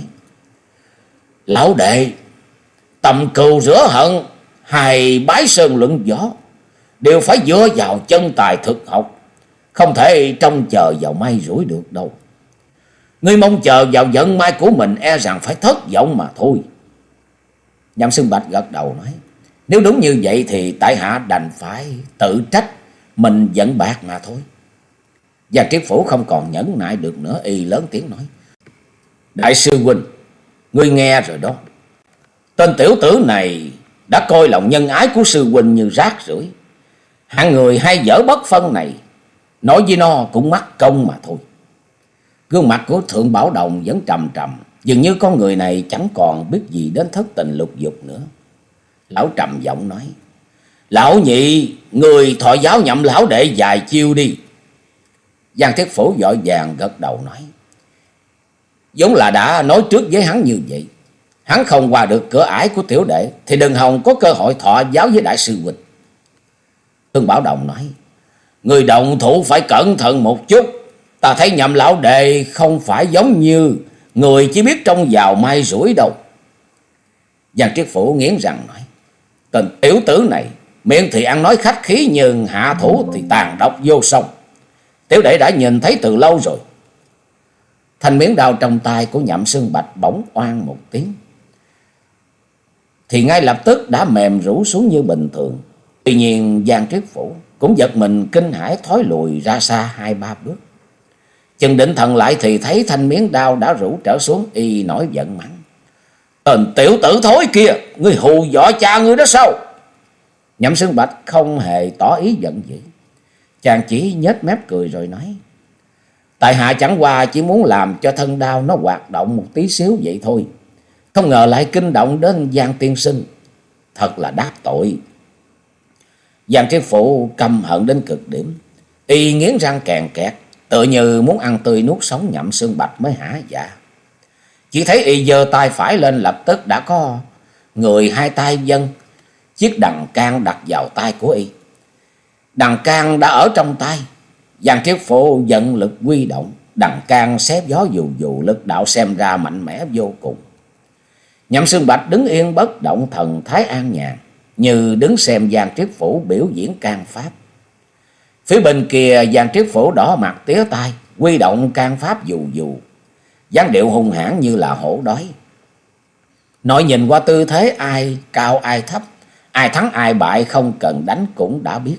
Lão đệ, tầm cừu rửa hận hay bái sơn luận võ đều phải dựa vào chân tài thực học, không thể trông chờ vào may rủi được đâu. Ngươi mong chờ vào vận may của mình e rằng phải thất vọng mà thôi. Nhậm Xương Bạch gật đầu nói: Nếu đúng như vậy thì tại hạ đành phải tự trách mình giận bạc mà thôi. Và Triết Phủ không còn nhẫn nại được nữa, y lớn tiếng nói: Đại sư huynh, ngươi nghe rồi đó. Tên tiểu tử này đã coi lòng nhân ái của sư huynh như rác rưởi, Hạng người hay dở bất phân này, nói với nó cũng mắc công mà thôi. Gương mặt của Thượng Bảo Đồng vẫn trầm trầm, dường như con người này chẳng còn biết gì đến thất tình lục dục nữa. Lão trầm giọng nói: Lão nhị, người thọ giáo nhậm lão đệ vài chiêu đi. Giang Thiết Phủ vội vàng gật đầu nói: Vốn là đã nói trước với hắn như vậy. Hắn không qua được cửa ải của tiểu đệ thì đừng hòng có cơ hội thọ giáo với đại sư huynh. Thương Bảo Đồng nói: Người động thủ phải cẩn thận một chút. Ta thấy nhậm lão đệ không phải giống như người chỉ biết trông vào may rủi đâu. Giang Triết Phủ nghiến răng nói: Tên tiểu tử này miệng thì ăn nói khách khí, nhưng hạ thủ thì tàn độc vô song. Tiểu đệ đã nhìn thấy từ lâu rồi. Thanh miếng đao trong tay của Nhậm Xương Bạch bỗng oang một tiếng, thì ngay lập tức đã mềm rũ xuống như bình thường. Tuy nhiên Giang Triết Phủ cũng giật mình kinh hãi, thối lùi ra xa hai ba bước. Chừng định thần lại thì thấy thanh miếng đao đã rũ trở xuống. Y nổi giận mắng: Tên tiểu tử thối kia, ngươi hù dọa cha ngươi đó sao? Nhậm Xương Bạch không hề tỏ ý giận dữ, chàng chỉ nhếch mép cười rồi nói: Tại hạ chẳng qua chỉ muốn làm cho thân đao nó hoạt động một tí xíu vậy thôi, không ngờ lại kinh động đến Giang tiên sinh, thật là đắc tội. Giang Triết Phụ căm hận đến cực điểm, y nghiến răng kèn kẹt, tựa như muốn ăn tươi nuốt sống Nhậm Xương Bạch mới hả dạ. Chỉ thấy y giơ tay phải lên, lập tức đã có người hai tay dâng chiếc đằng can đặt vào tay của y. Đằng can đã ở trong tay, Giang Triết Phụ giận lực quy động, đằng can xé gió dù dù, lực đạo xem ra mạnh mẽ vô cùng. Nhậm Xương Bạch đứng yên bất động, thần thái an nhàn, như đứng xem Giang Triết Phủ biểu diễn can pháp. Phía bên kia Giang Triết Phủ đỏ mặt tía tai, quy động can pháp dù dù, dáng điệu hung hãn như là hổ đói. Nội nhìn qua tư thế ai cao ai thấp, ai thắng ai bại không cần đánh cũng đã biết.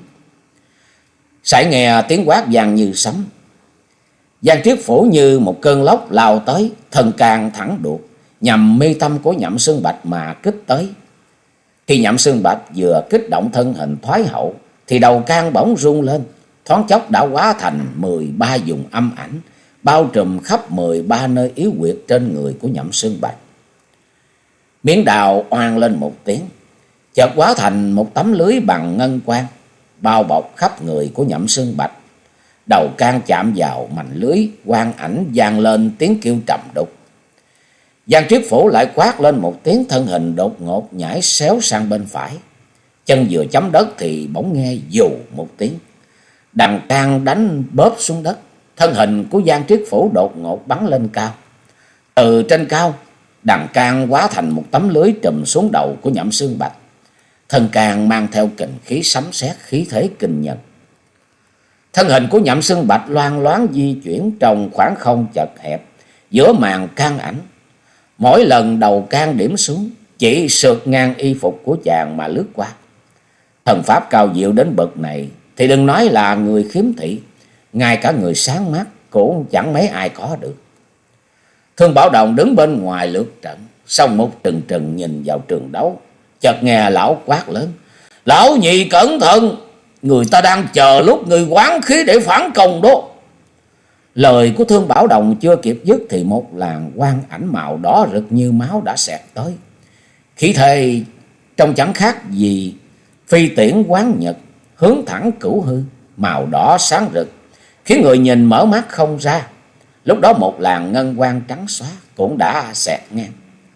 Sải nghe tiếng quát vang như sấm. Giang Triết Phủ như một cơn lốc lao tới, thần can thẳng đuột nhằm mi tâm của Nhậm Xương Bạch mà kích tới. Khi Nhậm Xương Bạch vừa kích động thân hình thoái hậu thì đầu can bỗng rung lên, thoáng chốc đã hóa thành mười ba vùng âm ảnh, bao trùm khắp mười ba nơi yếu huyệt trên người của Nhậm Xương Bạch. Miếng đào oang lên một tiếng, chợt hóa thành một tấm lưới bằng ngân quang, bao bọc khắp người của Nhậm Xương Bạch. Đầu can chạm vào mành lưới, quang ảnh vang lên tiếng kêu trầm đục. Giang Triết Phủ lại quát lên một tiếng, thân hình đột ngột nhảy xéo sang bên phải. Chân vừa chấm đất thì bỗng nghe dù một tiếng, đằng can đánh bóp xuống đất. Thân hình của Giang Triết Phủ đột ngột bắn lên cao. Từ trên cao, đằng can hóa thành một tấm lưới trùm xuống đầu của Nhậm Xương Bạch. Thân can mang theo kình khí sấm sét, khí thế kinh nhân. Thân hình của Nhậm Xương Bạch loang loáng di chuyển trong khoảng không chật hẹp giữa màn can ảnh. Mỗi lần đầu can điểm xuống, chỉ sượt ngang y phục của chàng mà lướt qua. Thần pháp cao diệu đến bậc này thì đừng nói là người khiếm thị, ngay cả người sáng mắt cũng chẳng mấy ai có được. Thương Bảo Đồng đứng bên ngoài lượt trận, song một trừng trừng nhìn vào trường đấu. Chợt nghe lão quát lớn: Lão nhị cẩn thận, người ta đang chờ lúc người quán khí để phản công đó. Lời của Thương Bảo Đồng chưa kịp dứt thì một làn quang ảnh màu đỏ rực như máu đã xẹt tới. Khí thế trông chẳng khác gì phi tiễn quán nhật, hướng thẳng cửu hư, màu đỏ sáng rực, khiến người nhìn mở mắt không ra. Lúc đó một làn ngân quang trắng xóa cũng đã xẹt ngang.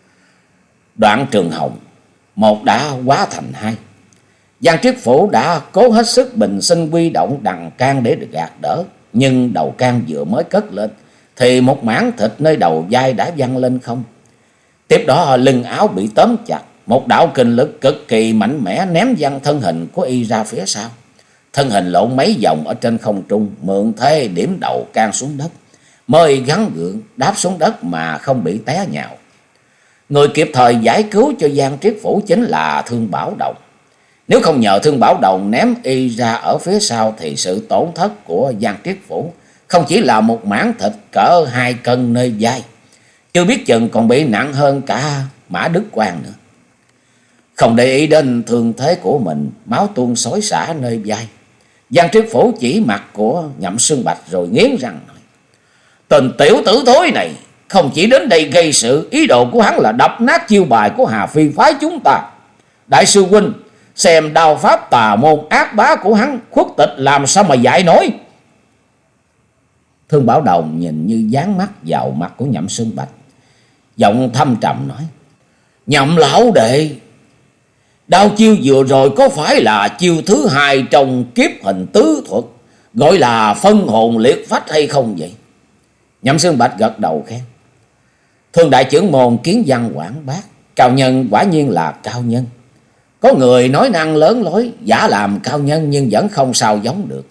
Đoạn trường hồng, một đã hóa thành hai. Giang Triết Phủ đã cố hết sức bình sinh quy động đằng can để được gạt đỡ, nhưng đầu can vừa mới cất lên thì một mảng thịt nơi đầu vai đã văng lên không. Tiếp đó lưng áo bị tóm chặt, một đạo kình lực cực kỳ mạnh mẽ ném văng thân hình của y ra phía sau. Thân hình lộn mấy vòng ở trên không trung, mượn thế điểm đầu can xuống đất, mới gắn gượng đáp xuống đất mà không bị té nhào. Người kịp thời giải cứu cho Giang Triết Phủ chính là Thương Bảo Đồng. Nếu không nhờ Thương Bảo Đồng ném y ra ở phía sau thì sự tổn thất của Giang Triết Phủ không chỉ là một mảng thịt cỡ hai cân nơi vai, chưa biết chừng còn bị nặng hơn cả Mã Đức Quang nữa. Không để ý đến thương thế của mình, máu tuôn xối xả nơi vai, Giang Triết Phổ chỉ mặt của Nhậm Xương Bạch rồi nghiến răng nói: Tên tiểu tử thối này không chỉ đến đây gây sự, ý đồ của hắn là đập nát chiêu bài của Hà Phi phái chúng ta. Đại sư huynh, xem đao pháp tà môn ác bá của hắn, khuất tịch làm sao mà dạy nổi. Thương Bảo Đồng nhìn như dán mắt vào mặt của Nhậm Xương Bạch, giọng thâm trầm nói: Nhậm lão đệ, đao chiêu vừa rồi có phải là chiêu thứ hai trong kiếp hình tứ thuật, gọi là phân hồn liệt phách hay không vậy? Nhậm Xương Bạch gật đầu khen: Thương đại trưởng môn kiến văn quảng bác, cao nhân quả nhiên là cao nhân. Có người nói năng lớn lối, giả làm cao nhân nhưng vẫn không sao giống được.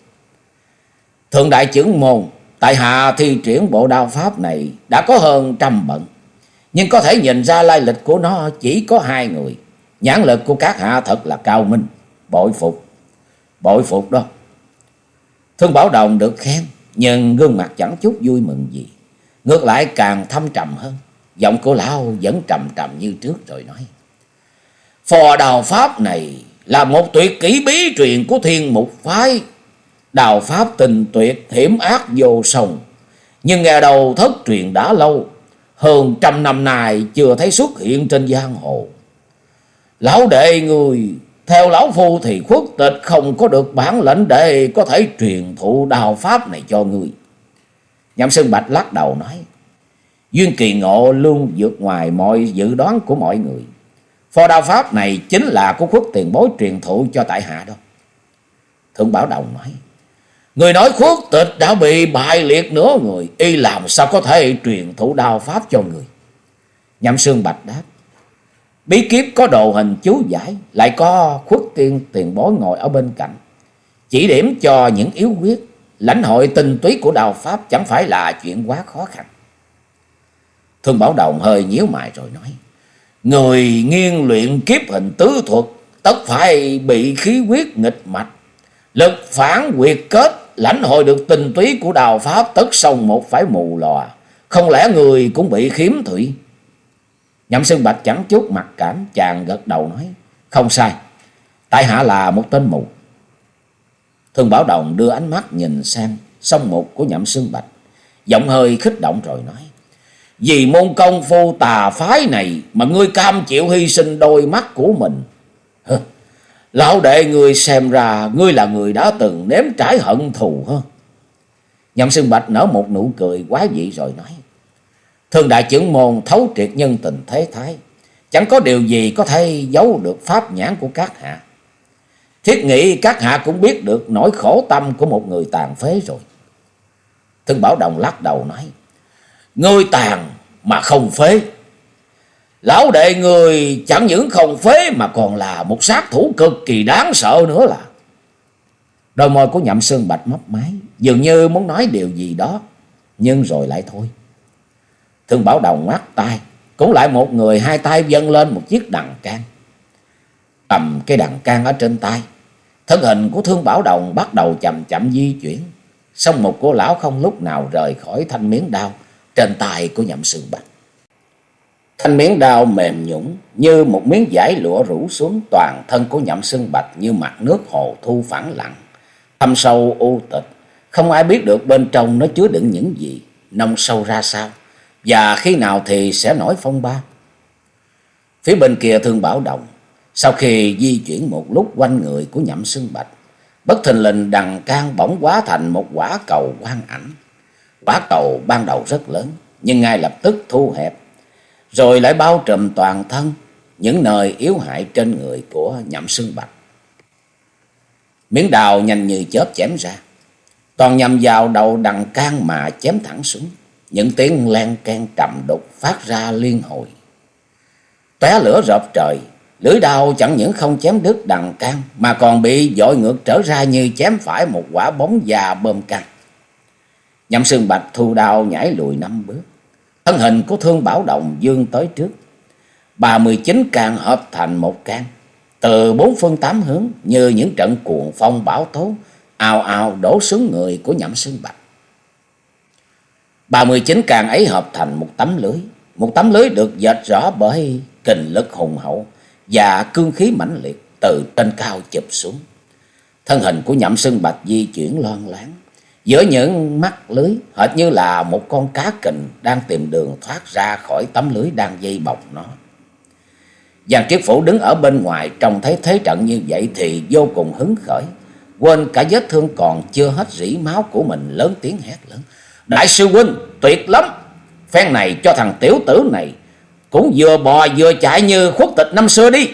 Thượng đại trưởng môn, tại hạ thi triển bộ đao pháp này đã có hơn trăm bận, nhưng có thể nhìn ra lai lịch của nó chỉ có hai người. Nhãn lực của các hạ thật là cao minh, bội phục, bội phục đó. Thương Bảo Đồng được khen, nhưng gương mặt chẳng chút vui mừng gì, ngược lại càng thâm trầm hơn. Giọng của lão vẫn trầm trầm như trước rồi nói: Phò đào pháp này là một tuyệt kỹ bí truyền của Thiên Mục phái, đào pháp tình tuyệt hiểm ác vô song, nhưng nghe đầu thất truyền đã lâu, hơn trăm năm nay chưa thấy xuất hiện trên giang hồ. Lão đệ người, theo lão phu thì khuất tịch không có được bản lĩnh để có thể truyền thụ đào pháp này cho người. Nhậm Xương Bạch lắc đầu nói: Duyên kỳ ngộ luôn vượt ngoài mọi dự đoán của mọi người. Phò đao pháp này chính là của khuất tiền bối truyền thụ cho tại hạ đó. Thượng Bảo Đồng nói: Người nói khuất tịch đã bị bại liệt nửa người, y làm sao có thể truyền thụ đao pháp cho người? Nhậm Xương Bạch đáp: Bí kíp có đồ hình chú giải, lại có khuất tiên tiền bối ngồi ở bên cạnh, chỉ điểm cho những yếu quyết. Lãnh hội tinh túy của đao pháp chẳng phải là chuyện quá khó khăn. Thương Bảo Đồng hơi nhíu mày rồi nói: Người nghiên luyện kiếp hình tứ thuật tất phải bị khí huyết nghịch mạch, lực phản quyệt kết, lãnh hội được tinh túy của đao pháp tất sông một phải mù lòa. Không lẽ người cũng bị khiếm thủy? Nhậm Xương Bạch chẳng chút mặc cảm, chàng gật đầu nói: Không sai, tại hạ là một tên mù. Thương Bảo Đồng đưa ánh mắt nhìn sang song mục của Nhậm Xương Bạch, giọng hơi kích động rồi nói: Vì môn công phu tà phái này mà ngươi cam chịu hy sinh đôi mắt của mình. Hừ, lão đệ người xem ra ngươi là người đã từng nếm trải hận thù hả? Nhậm Xương Bạch nở một nụ cười quá dị rồi nói: Thương đại trưởng môn thấu triệt nhân tình thế thái, chẳng có điều gì có thể giấu được pháp nhãn của các hạ. Thiết nghĩ các hạ cũng biết được nỗi khổ tâm của một người tàn phế rồi. Thương Bảo Đồng lắc đầu nói: Ngươi tàn mà không phế. Lão đệ người chẳng những không phế mà còn là một sát thủ cực kỳ đáng sợ nữa là. Đôi môi của Nhậm Xương Bạch mấp máy, dường như muốn nói điều gì đó, nhưng rồi lại thôi. Thương Bảo Đồng ngoắt tay, cũng lại một người hai tay dâng lên một chiếc đằng can. Cầm cái đằng can ở trên tay, thân hình của Thương Bảo Đồng bắt đầu chậm chậm di chuyển. Song mục của lão không lúc nào rời khỏi thanh miếng đao trên tay của Nhậm Xương Bạch. Thanh miếng đao mềm nhũn như một miếng vải lụa rủ xuống, toàn thân của Nhậm Xương Bạch như mặt nước hồ thu phẳng lặng, thâm sâu u tịch, không ai biết được bên trong nó chứa đựng những gì, nông sâu ra sao, và khi nào thì sẽ nổi phong ba. Phía bên kia Thương Bảo Đồng, sau khi di chuyển một lúc quanh người của Nhậm Xương Bạch, bất thình lình đằng can bỗng hóa thành một quả cầu quang ảnh. Quả cầu ban đầu rất lớn, nhưng ngay lập tức thu hẹp, rồi lại bao trùm toàn thân những nơi yếu hại trên người của Nhậm Xương Bạch. Miếng đào nhanh như chớp chém ra, toàn nhằm vào đầu đằng can mà chém thẳng xuống. Những tiếng len keng trầm đục phát ra liên hồi, tóe lửa rợp trời. Lưỡi đao chẳng những không chém đứt đằng can mà còn bị dội ngược trở ra như chém phải một quả bóng già bơm căng. Nhậm Xương Bạch thu đao nhảy lùi năm bước, thân hình của Thương Bảo Đồng vươn tới trước. Ba mươi chín can hợp thành một can, từ bốn phương tám hướng như những trận cuồng phong bão tố ào ào đổ xuống người của Nhậm Xương Bạch. Ba mươi chín can ấy hợp thành một tấm lưới, một tấm lưới được dệt rõ bởi kình lực hùng hậu và cương khí mãnh liệt từ trên cao chụp xuống. Thân hình của Nhậm Sưng Bạch di chuyển loan loáng giữa những mắt lưới, hệt như là một con cá kình đang tìm đường thoát ra khỏi tấm lưới đang dây bọc nó. Giang Triết Phủ đứng ở bên ngoài trông thấy thế trận như vậy thì vô cùng hứng khởi, quên cả vết thương còn chưa hết rỉ máu của mình, lớn tiếng hét lớn: "Đại sư huynh, tuyệt lắm! Phen này cho thằng tiểu tử này cũng vừa bò vừa chạy như Khuất Tịch năm xưa đi!"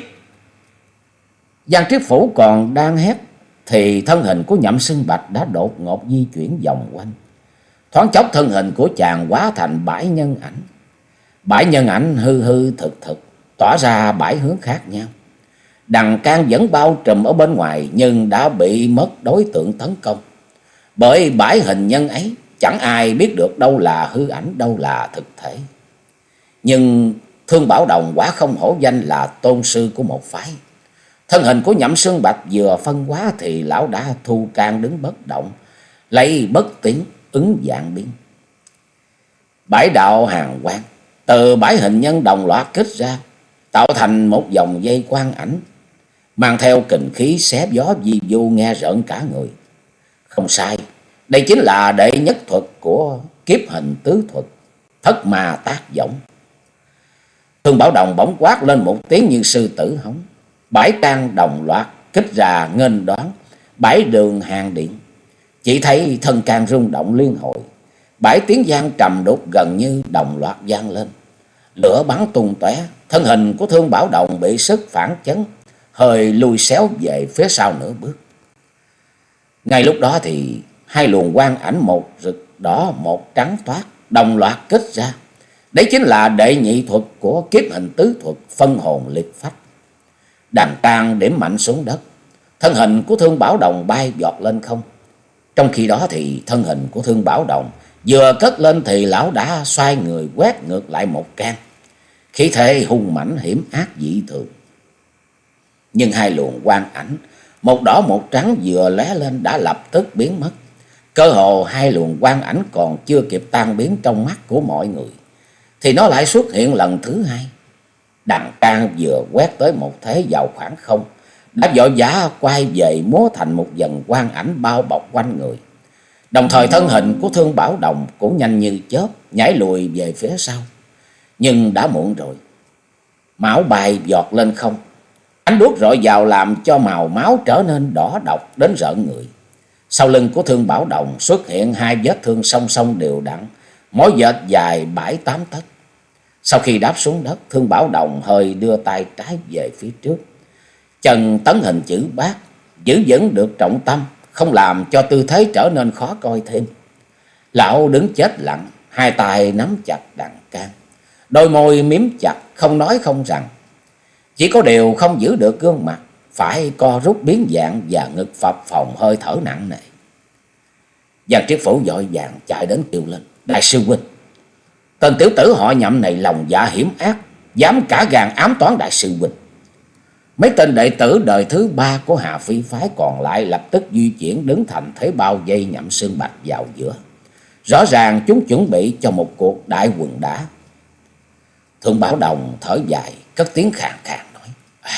Giang Triết Phủ còn đang hét thì thân hình của Nhậm Sưng Bạch đã đột ngột di chuyển vòng quanh. Thoáng chốc thân hình của chàng hóa thành bãi nhân ảnh. Bãi nhân ảnh hư hư thực thực, tỏa ra bãi hướng khác nhau. Đằng can vẫn bao trùm ở bên ngoài nhưng đã bị mất đối tượng tấn công. Bởi bãi hình nhân ấy chẳng ai biết được đâu là hư ảnh, đâu là thực thể. Nhưng Thương Bảo Đồng quả không hổ danh là tôn sư của một phái. Thân hình của Nhậm Sưng Bạch vừa phân hóa thì lão đã thu can đứng bất động, lấy bất tiến ứng dạng biến. Bãi đạo hàng quang từ bãi hình nhân đồng loạt kích ra, tạo thành một vòng dây quang ảnh, mang theo kình khí xé gió vi vu nghe rợn cả người. Không sai, đây chính là đệ nhất thuật của kiếp hình tứ thuật, thất ma tác võng. Thương Bảo Đồng bỗng quát lên một tiếng như sư tử hống. Bãi can đồng loạt kích ra nghênh đón bãi đường hàng điện. Chỉ thấy thân can rung động liên hồi, bãi tiếng vang trầm đục gần như đồng loạt vang lên. Lửa bắn tung tóe, thân hình của Thương Bảo Đồng bị sức phản chấn, hơi lùi xéo về phía sau nửa bước. Ngay lúc đó thì hai luồng quang ảnh, một rực đỏ một trắng toát, đồng loạt kích ra. Đấy chính là đệ nhị thuật của kiếp hình tứ thuật, phân hồn liệt phách. Đàn tang điểm mạnh xuống đất, thân hình của Thương Bảo Đồng bay giọt lên không. Trong khi đó thì thân hình của Thương Bảo Đồng vừa cất lên thì lão đã xoay người quét ngược lại một can, khí thế hung mãnh hiểm ác dị thường. Nhưng hai luồng quang ảnh, một đỏ một trắng vừa lóe lên đã lập tức biến mất. Cơ hồ hai luồng quang ảnh còn chưa kịp tan biến trong mắt của mọi người thì nó lại xuất hiện lần thứ hai. Đàn can vừa quét tới một thế vào khoảng không, đã vội vã quay về múa thành một dần quang ảnh bao bọc quanh người. Đồng thời thân hình của Thương Bảo Đồng cũng nhanh như chớp nhảy lùi về phía sau. Nhưng đã muộn rồi, máu bay giọt lên không, ánh đuốc rọi vào làm cho màu máu trở nên đỏ độc đến rợn người. Sau lưng của Thương Bảo Đồng xuất hiện hai vết thương song song đều đặn, mỗi vết dài bảy tám tấc. Sau khi đáp xuống đất, Thương Bảo Đồng hơi đưa tay trái về phía trước, chân tấn hình chữ bát, giữ vững được trọng tâm, không làm cho tư thế trở nên khó coi thêm. Lão đứng chết lặng, hai tay nắm chặt đàn can, đôi môi miếm chặt, không nói không rằng. Chỉ có điều không giữ được gương mặt, phải co rút biến dạng và ngực phập phồng hơi thở nặng nề. Giang Triết Phủ vội vàng chạy đến kêu lên: "Đại sư huynh, tên tiểu tử họ Nhậm này lòng dạ hiểm ác, dám cả gan ám toán đại sư huynh." Mấy tên đệ tử đời thứ ba của Hà Phi phái còn lại lập tức di chuyển đứng thành thế bao vây Nhậm Sưng Bạch vào giữa. Rõ ràng chúng chuẩn bị cho một cuộc đại quần đả. Thương Bảo Đồng thở dài, cất tiếng khàn khàn nói: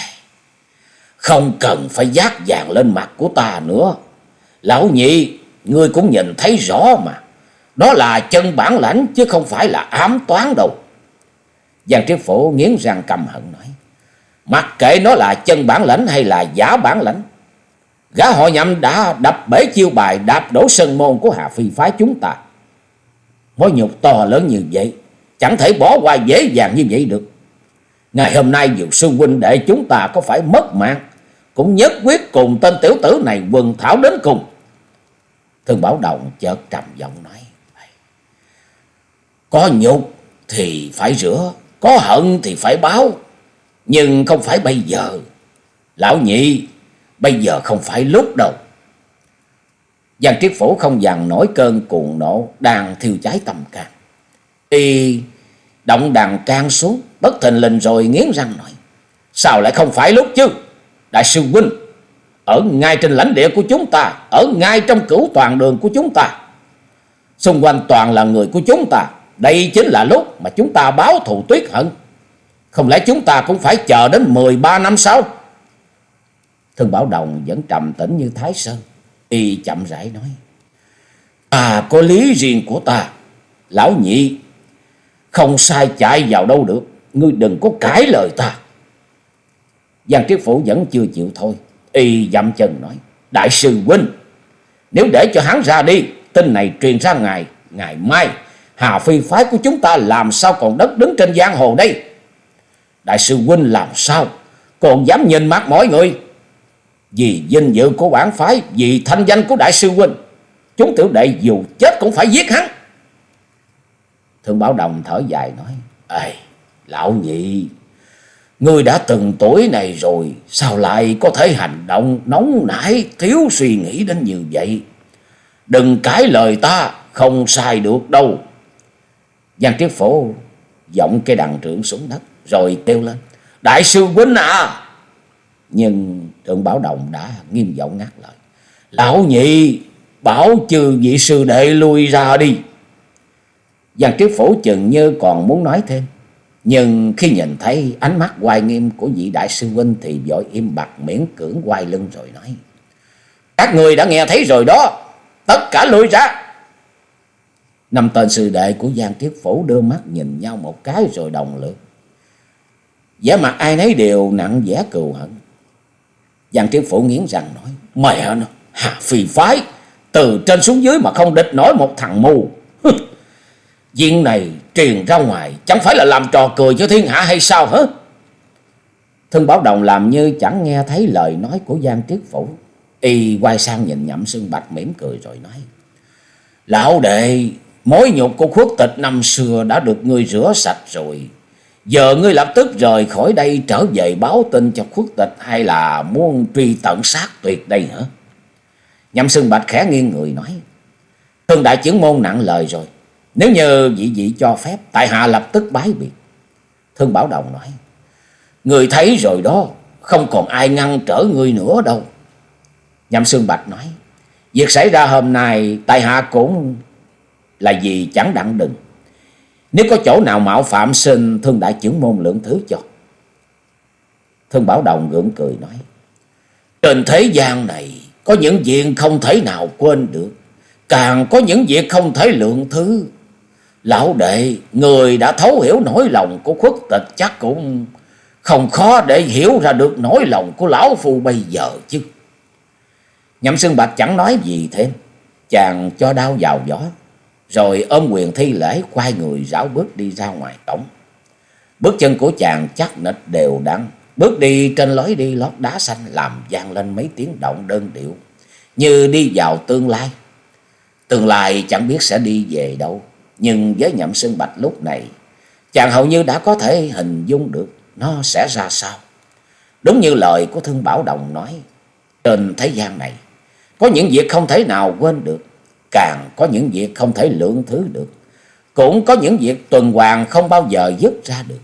"Không cần phải vác vàng lên mặt của ta nữa. Lão nhị, ngươi cũng nhìn thấy rõ mà. Đó là chân bản lãnh chứ không phải là ám toán đâu." Giang Triết Phủ nghiến răng căm hận nói: "Mặc kệ nó là chân bản lãnh hay là giả bản lãnh, gã họ Nhậm đã đập bể chiêu bài, đạp đổ sân môn của Hà Phi phái chúng ta. Mối nhục to lớn như vậy chẳng thể bỏ qua dễ dàng như vậy được. Ngày hôm nay dù sư huynh đệ chúng ta có phải mất mạng, cũng nhất quyết cùng tên tiểu tử này quần thảo đến cùng." Thương Bảo Đồng chợt trầm giọng nói: "Có nhục thì phải rửa, có hận thì phải báo, nhưng không phải bây giờ. Lão nhị, bây giờ không phải lúc đâu." Giang Triết Phủ không dằn nổi cơn cuồng nộ đang thiêu cháy tâm can, y động đàn can xuống bất thình lình rồi nghiến răng nói: "Sao lại không phải lúc chứ? Đại sư huynh, ở ngay trên lãnh địa của chúng ta, ở ngay trong cửu toàn đường của chúng ta, xung quanh toàn là người của chúng ta. Đây chính là lúc mà chúng ta báo thù tuyết hận. Không lẽ chúng ta cũng phải chờ đến mười ba năm sau?" Thương Bảo Đồng vẫn trầm tĩnh như Thái Sơn. Y chậm rãi nói: "À, có lý riêng của ta. Lão nhị không sai chạy vào đâu được. Ngươi đừng có cãi lời ta." Giang Triết Phủ vẫn chưa chịu thôi. Y dậm chân nói: "Đại sư huynh, nếu để cho hắn ra đi, tin này truyền ra ngày ngày mai, Hà Phi phái của chúng ta làm sao còn đất đứng trên giang hồ đây? Đại sư huynh làm sao còn dám nhìn mắt mọi người? Vì vinh dự của bản phái, vì thanh danh của đại sư huynh, chúng tiểu đệ dù chết cũng phải giết hắn." Thương Bảo Đồng thở dài nói: "Ê, lão nhị, ngươi đã từng tuổi này rồi, sao lại có thể hành động nóng nảy, thiếu suy nghĩ đến như vậy? Đừng cãi lời ta, không sai được đâu." Giang Triết Phổ giọng cây đàn trưởng xuống đất rồi kêu lên: "Đại sư huynh à!" Nhưng Trượng Bảo Đồng đã nghiêm giọng ngắt lời: "Lão nhị, bảo trừ vị sư đệ lui ra đi." Giang Triết Phổ chừng như còn muốn nói thêm, nhưng khi nhìn thấy ánh mắt oai nghiêm của vị đại sư huynh thì vội im bặt, miễn cưỡng quay lưng rồi nói: "Các người đã nghe thấy rồi đó, tất cả lui ra." Năm tên sư đệ của Giang Triết Phổ đưa mắt nhìn nhau một cái rồi đồng lượt, vẻ mặt ai nấy đều nặng vẻ cừu hận. Giang Triết Phổ nghiến răng nói: "Mẹ nó, Hà Phi phái từ trên xuống dưới mà không địch nổi một thằng mù. Chuyện này truyền ra ngoài chẳng phải là làm trò cười cho thiên hạ hay sao hả?" Thương Bảo Đồng làm như chẳng nghe thấy lời nói của Giang Triết Phổ. Y quay sang nhìn Nhậm Xương Bạch mỉm cười rồi nói: "Lão đệ, mối nhục của Khuất Tịch năm xưa đã được ngươi rửa sạch rồi. Giờ ngươi lập tức rời khỏi đây trở về báo tin cho Khuất Tịch, hay là muốn truy tận sát tuyệt đây hả?" Nhậm Xương Bạch khẽ nghiêng người nói: "Thương đại trưởng môn nặng lời rồi. Nếu như vị vị cho phép, tại hạ lập tức bái biệt." Thương Bảo Đồng nói: "Người thấy rồi đó, không còn ai ngăn trở ngươi nữa đâu." Nhậm Xương Bạch nói: "Việc xảy ra hôm nay tại hạ cũng là vì chẳng đặng đừng. Nếu có chỗ nào mạo phạm, xin Thương đại trưởng môn lượng thứ cho." Thương Bảo Đồng gượng cười nói: "Trên thế gian này có những việc không thể nào quên được, càng có những việc không thể lượng thứ. Lão đệ, người đã thấu hiểu nỗi lòng của Khuất Tịch, chắc cũng không khó để hiểu ra được nỗi lòng của lão phu bây giờ chứ." Nhậm Xương Bạch chẳng nói gì thêm, chàng cho đao vào gió, rồi ôm quyền thi lễ, quay người rảo bước đi ra ngoài cổng. Bước chân của chàng chắc nịch đều đặn, bước đi trên lối đi lót đá xanh làm vang lên mấy tiếng động đơn điệu, như đi vào tương lai. Tương lai chẳng biết sẽ đi về đâu, nhưng với Nhậm Xương Bạch lúc này, chàng hầu như đã có thể hình dung được nó sẽ ra sao. Đúng như lời của Thương Bảo Đồng nói, trên thế gian này có những việc không thể nào quên được, càng có những việc không thể lượng thứ được, cũng có những việc tuần hoàn không bao giờ dứt ra được.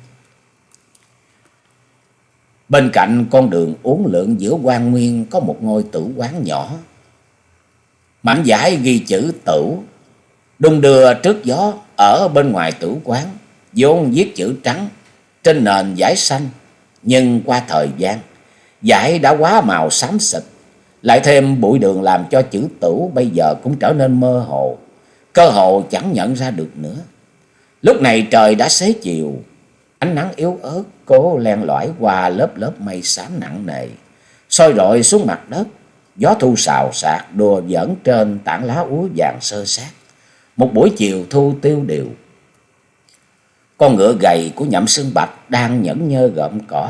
Bên cạnh con đường uốn lượn giữa Quan Nguyên có một ngôi tử quán nhỏ, mảnh vải ghi chữ Tửu đung đưa trước gió. Ở bên ngoài tử quán vốn viết chữ trắng trên nền vải xanh, nhưng qua thời gian vải đã quá màu xám xịt, lại thêm bụi đường làm cho chữ Tửu bây giờ cũng trở nên mơ hồ, cơ hồ chẳng nhận ra được nữa. Lúc này trời đã xế chiều, ánh nắng yếu ớt cố len lỏi qua lớp lớp mây xám nặng nề, soi rọi xuống mặt đất. Gió thu xào xạc đùa giỡn trên tảng lá úa vàng sơ sát. Một buổi chiều thu tiêu điều, con ngựa gầy của Nhậm Xương Bạch đang nhẫn nhơ gặm cỏ.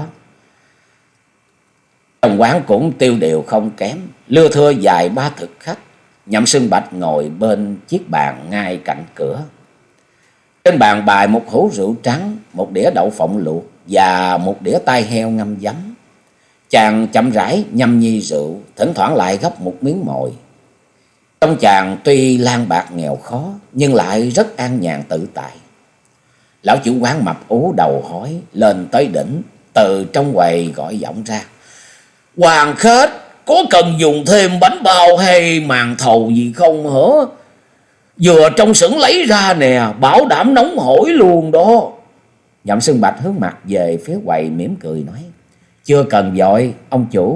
Trong quán cũng tiêu điều không kém, lưa thưa dài ba thực khách. Nhậm Xương Bạch ngồi bên chiếc bàn ngay cạnh cửa. Trên bàn bày một hũ rượu trắng, một đĩa đậu phộng luộc và một đĩa tai heo ngâm giấm. Chàng chậm rãi nhâm nhi rượu, thỉnh thoảng lại gấp một miếng mồi. Trong chàng tuy lang bạc nghèo khó, nhưng lại rất an nhàn tự tại. Lão chủ quán mập ú đầu hói lên tới đỉnh, từ trong quầy gọi giọng ra: "Hoàng khách, có cần dùng thêm bánh bao hay màn thầu gì không hả? Vừa trong xưởng lấy ra nè, bảo đảm nóng hổi luôn đó." Nhậm Xương Bạch hướng mặt về phía quầy mỉm cười nói: "Chưa cần vội, ông chủ,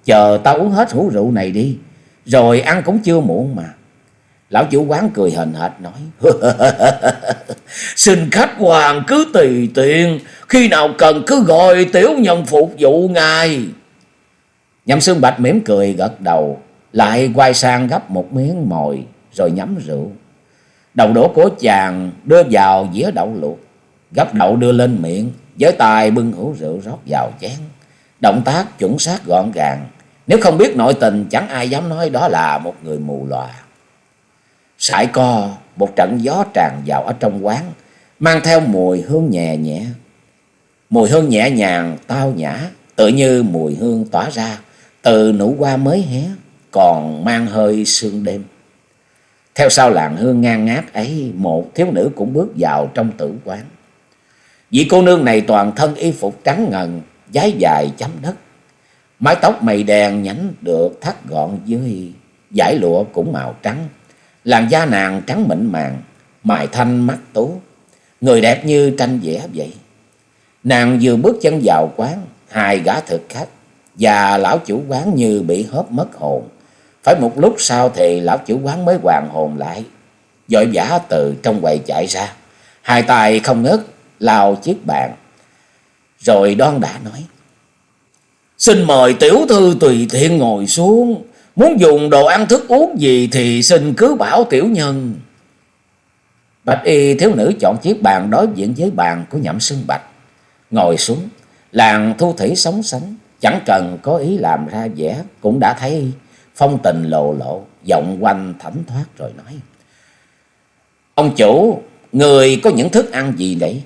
chờ tao uống hết hũ rượu này đi, rồi ăn cũng chưa muộn mà. Lão chủ quán cười hền hệt nói: Xin khách hoàng cứ tùy tiện, khi nào cần cứ gọi tiểu nhân phục vụ ngài. Nhậm Xương Bạch mỉm cười gật đầu, lại quay sang gấp một miếng mồi rồi nhắm rượu. Đầu đũa của chàng đưa vào dĩa đậu luộc, gấp đậu đưa lên miệng, với tay bưng hũ rượu rót vào chén. Động tác chuẩn xác gọn gàng, nếu không biết nội tình chẳng ai dám nói đó là một người mù lòa. Sải co một trận gió tràn vào ở trong quán, mang theo mùi hương nhẹ nhẹ. Mùi hương nhẹ nhàng tao nhã, tự như mùi hương tỏa ra từ nụ hoa mới hé, còn mang hơi sương đêm. Theo sau làn hương ngang ngát ấy, một thiếu nữ cũng bước vào trong tử quán. Vị cô nương này toàn thân y phục trắng ngần, váy dài chấm đất, mái tóc mây đen nhánh được thắt gọn dưới dải lụa cũng màu trắng. Làn da nàng trắng mịn màng, mày thanh mắt tú, người đẹp như tranh vẽ vậy. Nàng vừa bước chân vào quán, hai gã thực khách và lão chủ quán như bị hớp mất hồn. Phải một lúc sau thì lão chủ quán mới hoàn hồn lại, vội vã từ trong quầy chạy ra, hai tay không ngớt lao chiếc bàn, rồi đon đả nói: Xin mời tiểu thư tùy tiện ngồi xuống, muốn dùng đồ ăn thức uống gì thì xin cứ bảo tiểu nhân. Bạch y thiếu nữ chọn chiếc bàn đối diện với bàn của Nhậm Xương Bạch, ngồi xuống. Làng thu thủy sống sánh, chẳng cần có ý làm ra vẻ cũng đã thấy phong tình lộ lộ, giọng quanh thảnh thoát rồi nói: Ông chủ, người có những thức ăn gì đấy?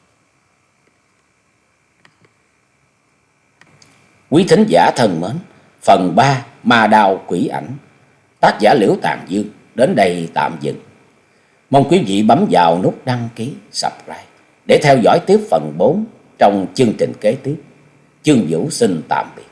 Quý thính giả thân mến, phần ba Ma Đao Quỷ Ảnh, tác giả Liễu Tàn Dương đến đây tạm dừng. Mong quý vị bấm vào nút đăng ký, subscribe để theo dõi tiếp phần bốn trong chương trình kế tiếp. Chương Vũ xin tạm biệt.